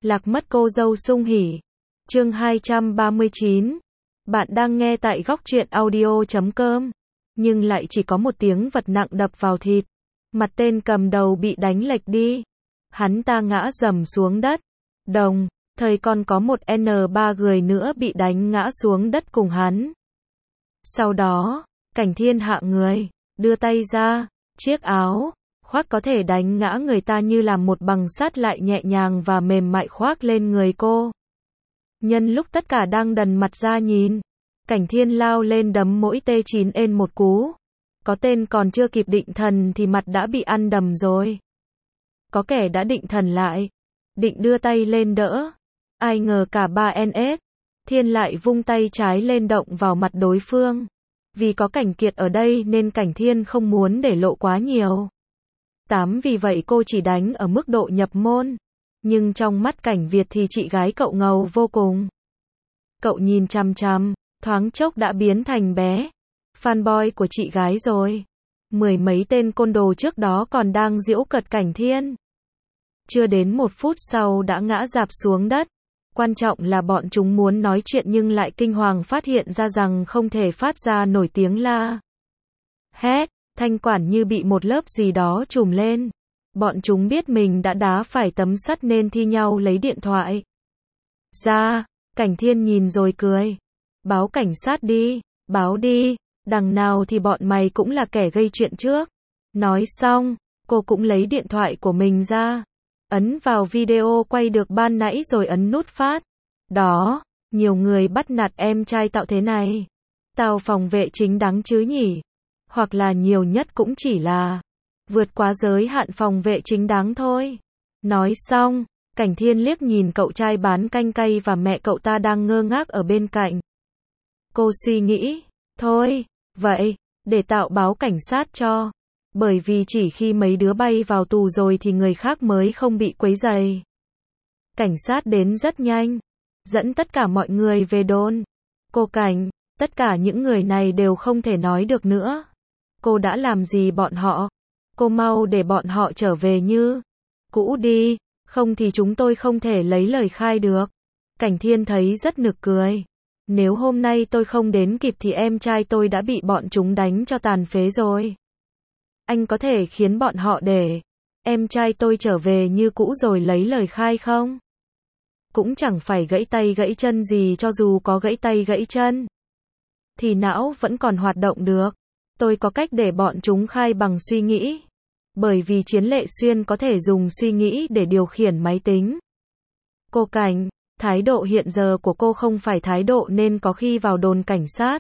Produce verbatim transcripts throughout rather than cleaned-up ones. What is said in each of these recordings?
Lạc mất cô dâu sung hỉ. Chương hai trăm ba mươi chín. Bạn đang nghe tại góc truyện audio chấm com. Nhưng lại chỉ có một tiếng vật nặng đập vào thịt. Mặt tên cầm đầu bị đánh lệch đi. Hắn ta ngã rầm xuống đất. Đồng thời còn có một N ba người nữa bị đánh ngã xuống đất cùng hắn. Sau đó, Cảnh Thiên hạ người, đưa tay ra, chiếc áo khoác có thể đánh ngã người ta như làm một bằng sắt lại nhẹ nhàng và mềm mại khoác lên người cô. Nhân lúc tất cả đang đần mặt ra nhìn, Cảnh Thiên lao lên đấm mỗi T chín ên một cú. Có tên còn chưa kịp định thần thì mặt đã bị ăn đầm rồi. Có kẻ đã định thần lại, định đưa tay lên đỡ. Ai ngờ cả ba N S, Thiên lại vung tay trái lên động vào mặt đối phương. Vì có Cảnh Kiệt ở đây nên Cảnh Thiên không muốn để lộ quá nhiều. Tám vì vậy cô chỉ đánh ở mức độ nhập môn. Nhưng trong mắt Cảnh Việt thì chị gái cậu ngầu vô cùng. Cậu nhìn chằm chằm, thoáng chốc đã biến thành bé fanboy của chị gái rồi. Mười mấy tên côn đồ trước đó còn đang giễu cợt Cảnh Thiên. Chưa đến một phút sau đã ngã rạp xuống đất. Quan trọng là bọn chúng muốn nói chuyện nhưng lại kinh hoàng phát hiện ra rằng không thể phát ra nổi tiếng la hét. Thanh quản như bị một lớp gì đó trùm lên. Bọn chúng biết mình đã đá phải tấm sắt nên thi nhau lấy điện thoại ra. Cảnh Thiên nhìn rồi cười. Báo cảnh sát đi, báo đi, đằng nào thì bọn mày cũng là kẻ gây chuyện trước. Nói xong, cô cũng lấy điện thoại của mình ra. Ấn vào video quay được ban nãy rồi ấn nút phát. Đó, nhiều người bắt nạt em trai tạo thế này. Tao phòng vệ chính đáng chứ nhỉ? Hoặc là nhiều nhất cũng chỉ là vượt quá giới hạn phòng vệ chính đáng thôi. Nói xong, Cảnh Thiên liếc nhìn cậu trai bán canh cay và mẹ cậu ta đang ngơ ngác ở bên cạnh. Cô suy nghĩ, thôi, vậy, để tạo báo cảnh sát cho. Bởi vì chỉ khi mấy đứa bay vào tù rồi thì người khác mới không bị quấy rầy. Cảnh sát đến rất nhanh, dẫn tất cả mọi người về đồn. Cô Cảnh, tất cả những người này đều không thể nói được nữa. Cô đã làm gì bọn họ? Cô mau để bọn họ trở về như cũ đi, không thì chúng tôi không thể lấy lời khai được. Cảnh Thiên thấy rất nực cười. Nếu hôm nay tôi không đến kịp thì em trai tôi đã bị bọn chúng đánh cho tàn phế rồi. Anh có thể khiến bọn họ để em trai tôi trở về như cũ rồi lấy lời khai không? Cũng chẳng phải gãy tay gãy chân gì, cho dù có gãy tay gãy chân thì não vẫn còn hoạt động được. Tôi có cách để bọn chúng khai bằng suy nghĩ. Bởi vì Chiến Lệ Xuyên có thể dùng suy nghĩ để điều khiển máy tính. Cô Cảnh, thái độ hiện giờ của cô không phải thái độ nên có khi vào đồn cảnh sát.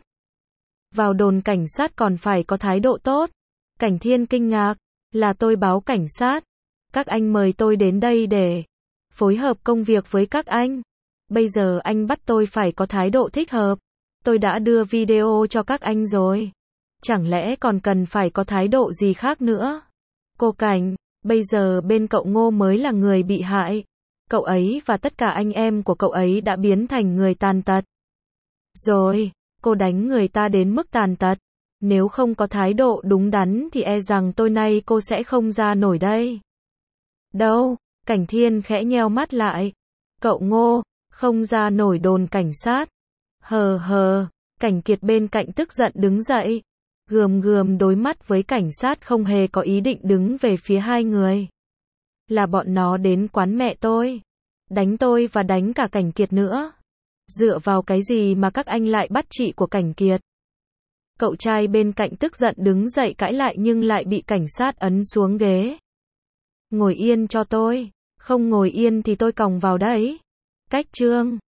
Vào đồn cảnh sát còn phải có thái độ tốt. Cảnh Thiên kinh ngạc, là tôi báo cảnh sát. Các anh mời tôi đến đây để phối hợp công việc với các anh. Bây giờ anh bắt tôi phải có thái độ thích hợp. Tôi đã đưa video cho các anh rồi. Chẳng lẽ còn cần phải có thái độ gì khác nữa? Cô Cảnh, bây giờ bên cậu Ngô mới là người bị hại. Cậu ấy và tất cả anh em của cậu ấy đã biến thành người tàn tật. Rồi, cô đánh người ta đến mức tàn tật. Nếu không có thái độ đúng đắn thì e rằng tôi nay cô sẽ không ra nổi đây. Đâu? Cảnh Thiên khẽ nheo mắt lại. Cậu Ngô, không ra nổi đồn cảnh sát. Hờ hờ, Cảnh Kiệt bên cạnh tức giận đứng dậy. Gườm gườm đối mắt với cảnh sát, không hề có ý định đứng về phía hai người. Là bọn nó đến quán mẹ tôi. Đánh tôi và đánh cả Cảnh Kiệt nữa. Dựa vào cái gì mà các anh lại bắt chị của Cảnh Kiệt? Cậu trai bên cạnh tức giận đứng dậy cãi lại nhưng lại bị cảnh sát ấn xuống ghế. Ngồi yên cho tôi. Không ngồi yên thì tôi còng vào đấy. Cách trương.